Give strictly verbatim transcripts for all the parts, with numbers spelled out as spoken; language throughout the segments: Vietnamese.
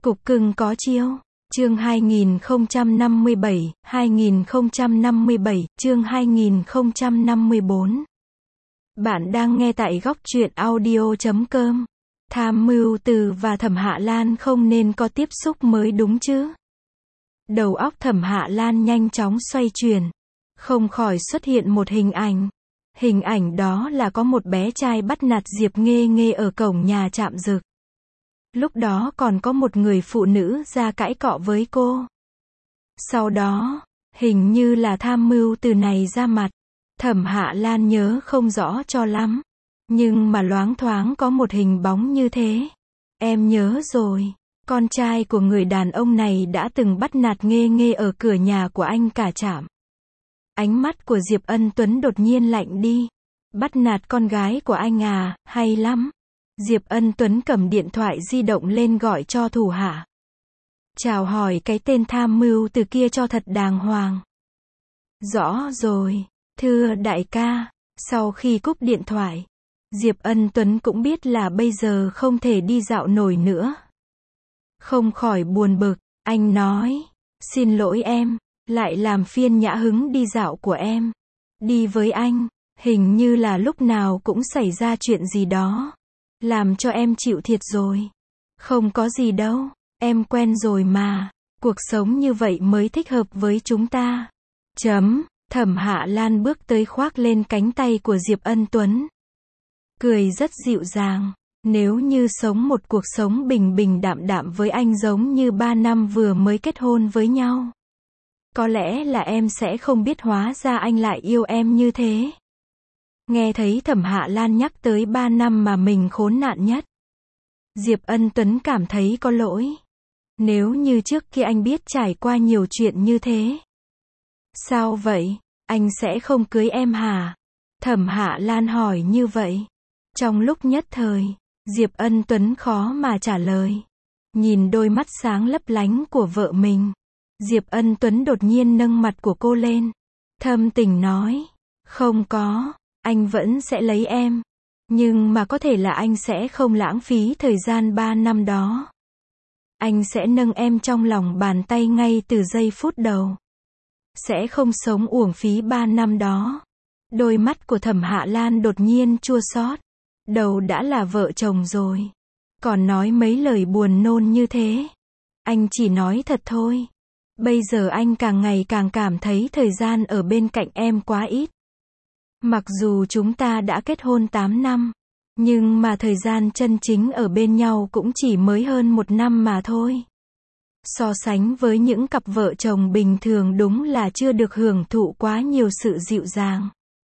Cục cưng có chiêu. Chương hai nghìn không trăm năm mươi bảy, hai nghìn không trăm năm mươi bảy, chương hai nghìn không trăm năm mươi bốn. Bạn đang nghe tại góc truyện audio chấm com. Tham Mưu Từ và Thẩm Hạ Lan không nên có tiếp xúc mới đúng chứ. Đầu óc Thẩm Hạ Lan nhanh chóng xoay chuyển. Không khỏi xuất hiện một hình ảnh. Hình ảnh đó là có một bé trai bắt nạt Diệp Nghê Nghê ở cổng nhà Trạm Dực. Lúc đó còn có một người phụ nữ ra cãi cọ với cô. Sau đó, hình như là Tham Mưu Từ này ra mặt. Thẩm Hạ Lan nhớ không rõ cho lắm. Nhưng mà loáng thoáng có một hình bóng như thế. Em nhớ rồi. Con trai của người đàn ông này đã từng bắt nạt Nghê Nghê ở cửa nhà của anh cả Trạm. Ánh mắt của Diệp Ân Tuấn đột nhiên lạnh đi. Bắt nạt con gái của anh à, hay lắm. Diệp Ân Tuấn cầm điện thoại di động lên gọi cho thủ hạ. Chào hỏi cái tên Tham Mưu Từ kia cho thật đàng hoàng. Rõ rồi, thưa đại ca. Sau khi cúp điện thoại, Diệp Ân Tuấn cũng biết là bây giờ không thể đi dạo nổi nữa. Không khỏi buồn bực, anh nói, xin lỗi em, lại làm phiền nhã hứng đi dạo của em. Đi với anh, hình như là lúc nào cũng xảy ra chuyện gì đó. Làm cho em chịu thiệt rồi. Không có gì đâu, em quen rồi mà. Cuộc sống như vậy mới thích hợp với chúng ta. Chấm, Thẩm Hạ Lan bước tới khoác lên cánh tay của Diệp Ân Tuấn. Cười rất dịu dàng. Nếu như sống một cuộc sống bình bình đạm đạm với anh giống như ba năm vừa mới kết hôn với nhau. Có lẽ là em sẽ không biết hóa ra anh lại yêu em như thế. Nghe thấy Thẩm Hạ Lan nhắc tới ba năm mà mình khốn nạn nhất. Diệp Ân Tuấn cảm thấy có lỗi. Nếu như trước kia anh biết trải qua nhiều chuyện như thế. Sao vậy? Anh sẽ không cưới em hả? Thẩm Hạ Lan hỏi như vậy. Trong lúc nhất thời, Diệp Ân Tuấn khó mà trả lời. Nhìn đôi mắt sáng lấp lánh của vợ mình. Diệp Ân Tuấn đột nhiên nâng mặt của cô lên. Thâm tình nói. Không có. Anh vẫn sẽ lấy em. Nhưng mà có thể là anh sẽ không lãng phí thời gian ba năm đó. Anh sẽ nâng em trong lòng bàn tay ngay từ giây phút đầu. Sẽ không sống uổng phí ba năm đó. Đôi mắt của Thẩm Hạ Lan đột nhiên chua xót. Đầu đã là vợ chồng rồi. Còn nói mấy lời buồn nôn như thế. Anh chỉ nói thật thôi. Bây giờ anh càng ngày càng cảm thấy thời gian ở bên cạnh em quá ít. Mặc dù chúng ta đã kết hôn tám năm, nhưng mà thời gian chân chính ở bên nhau cũng chỉ mới hơn một năm mà thôi. So sánh với những cặp vợ chồng bình thường đúng là chưa được hưởng thụ quá nhiều sự dịu dàng.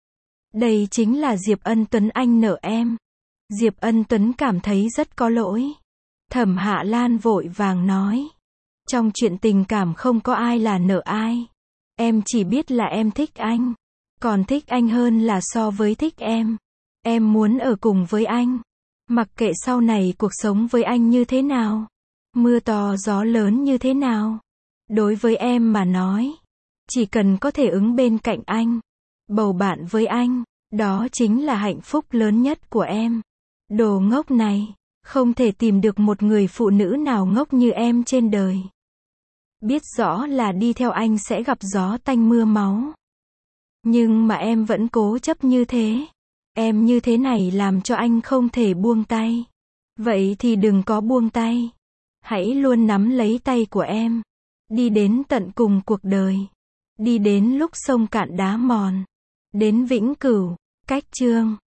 Đây chính là Diệp Ân Tuấn anh nợ em. Diệp Ân Tuấn cảm thấy rất có lỗi. Thẩm Hạ Lan vội vàng nói. Trong chuyện tình cảm không có ai là nợ ai. Em chỉ biết là em thích anh. Còn thích anh hơn là so với thích em. Em muốn ở cùng với anh. Mặc kệ sau này cuộc sống với anh như thế nào. Mưa to gió lớn như thế nào. Đối với em mà nói. Chỉ cần có thể ứng bên cạnh anh. Bầu bạn với anh. Đó chính là hạnh phúc lớn nhất của em. Đồ ngốc này. Không thể tìm được một người phụ nữ nào ngốc như em trên đời. Biết rõ là đi theo anh sẽ gặp gió tanh mưa máu. Nhưng mà em vẫn cố chấp như thế. Em như thế này làm cho anh không thể buông tay. Vậy thì đừng có buông tay. Hãy luôn nắm lấy tay của em. Đi đến tận cùng cuộc đời. Đi đến lúc sông cạn đá mòn. Đến vĩnh cửu. Cách chương.